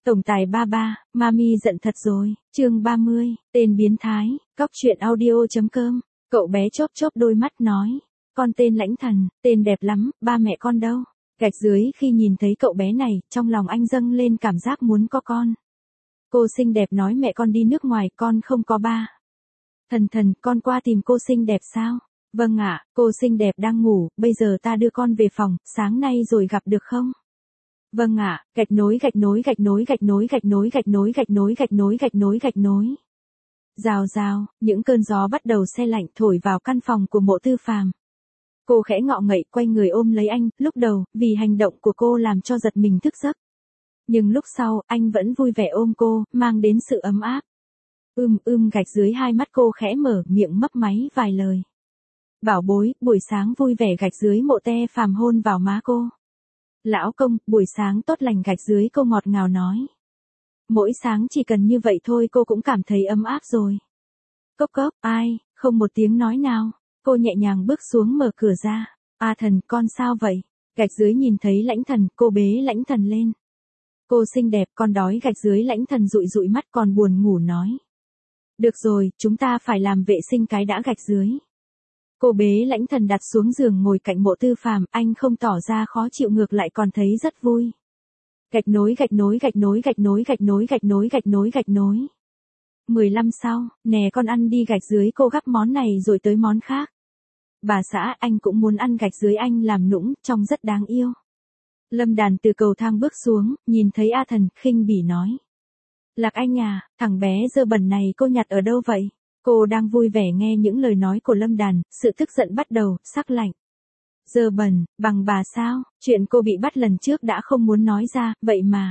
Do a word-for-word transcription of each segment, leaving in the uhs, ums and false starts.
Tổng tài ba ba, Mami giận thật rồi, chương ba mươi, tên biến thái, cóc truyện audio chấm com, cậu bé chốp chốp đôi mắt nói, con tên Lãnh Thần, tên đẹp lắm, ba mẹ con đâu? Gạch dưới khi nhìn thấy cậu bé này, trong lòng anh dâng lên cảm giác muốn có con. Cô xinh đẹp nói mẹ con đi nước ngoài, con không có ba. Thần thần, con qua tìm cô xinh đẹp sao? Vâng ạ, cô xinh đẹp đang ngủ, bây giờ ta đưa con về phòng, sáng nay rồi gặp được không? Vâng ạ, gạch nối gạch nối gạch nối gạch nối gạch nối gạch nối gạch nối gạch nối gạch nối gạch nối. Rào rào, những cơn gió bắt đầu se lạnh thổi vào căn phòng của Mộ Tư Phàm. Cô khẽ ngọ ngậy quay người ôm lấy anh, lúc đầu, vì hành động của cô làm cho giật mình thức giấc. Nhưng lúc sau, anh vẫn vui vẻ ôm cô, mang đến sự ấm áp. Ưm ưm gạch dưới hai mắt cô khẽ mở, miệng mấp máy vài lời. Bảo bối, buổi sáng vui vẻ gạch dưới Mộ Te Phàm hôn vào má cô. Lão công, buổi sáng tốt lành gạch dưới cô ngọt ngào nói. Mỗi sáng chỉ cần như vậy thôi cô cũng cảm thấy ấm áp rồi. Cốc cốc, ai, không một tiếng nói nào. Cô nhẹ nhàng bước xuống mở cửa ra. A Thần, con sao vậy? Gạch dưới nhìn thấy Lãnh Thần, cô bế Lãnh Thần lên. Cô xinh đẹp, con đói gạch dưới Lãnh Thần dụi dụi mắt còn buồn ngủ nói. Được rồi, chúng ta phải làm vệ sinh cái đã gạch dưới. Cô bế Lãnh Thần đặt xuống giường ngồi cạnh Mộ Tư Phàm, anh không tỏ ra khó chịu ngược lại còn thấy rất vui. Gạch nối gạch nối gạch nối gạch nối gạch nối gạch nối gạch nối gạch nối. mười lăm sau, nè con ăn đi gạch dưới cô gắp món này rồi tới món khác. Bà xã anh cũng muốn ăn gạch dưới anh làm nũng, trông rất đáng yêu. Lâm Đàn từ cầu thang bước xuống, nhìn thấy A Thần, khinh bỉ nói. Lạc Anh à, thằng bé dơ bẩn này cô nhặt ở đâu vậy? Cô đang vui vẻ nghe những lời nói của Lâm Đàn, sự tức giận bắt đầu, sắc lạnh. Dơ bẩn, bằng bà sao, chuyện cô bị bắt lần trước đã không muốn nói ra, vậy mà.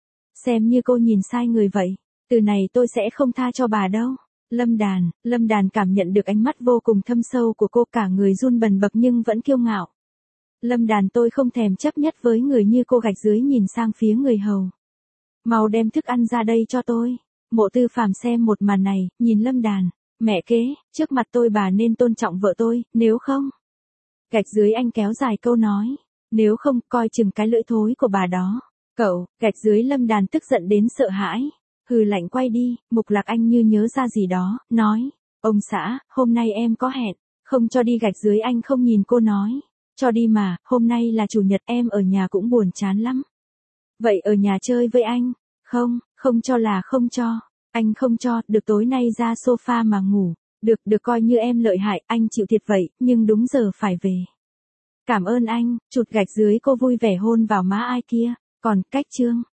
Xem như cô nhìn sai người vậy, từ này tôi sẽ không tha cho bà đâu. Lâm Đàn, Lâm Đàn cảm nhận được ánh mắt vô cùng thâm sâu của cô, cả người run bần bật nhưng vẫn kiêu ngạo. Lâm Đàn, tôi không thèm chấp nhất với người như cô gạch dưới nhìn sang phía người hầu. Mau đem thức ăn ra đây cho tôi. Mộ Tư Phàm xem một màn này, nhìn Lâm Đàn. Mẹ kế, trước mặt tôi bà nên tôn trọng vợ tôi, nếu không. Gạch dưới anh kéo dài câu nói. Nếu không, coi chừng cái lưỡi thối của bà đó. Cậu, gạch dưới Lâm Đàn tức giận đến sợ hãi. Hừ lạnh quay đi, Mục Lạc Anh như nhớ ra gì đó, nói. Ông xã, hôm nay em có hẹn, không cho đi gạch dưới anh không nhìn cô nói. Cho đi mà, hôm nay là chủ nhật em ở nhà cũng buồn chán lắm. Vậy ở nhà chơi với anh? Không, không cho là không cho. Anh không cho, được tối nay ra sofa mà ngủ. Được, được coi như em lợi hại, anh chịu thiệt vậy, nhưng đúng giờ phải về. Cảm ơn anh, chụt gạch dưới cô vui vẻ hôn vào má ai kia. Còn, cách chương.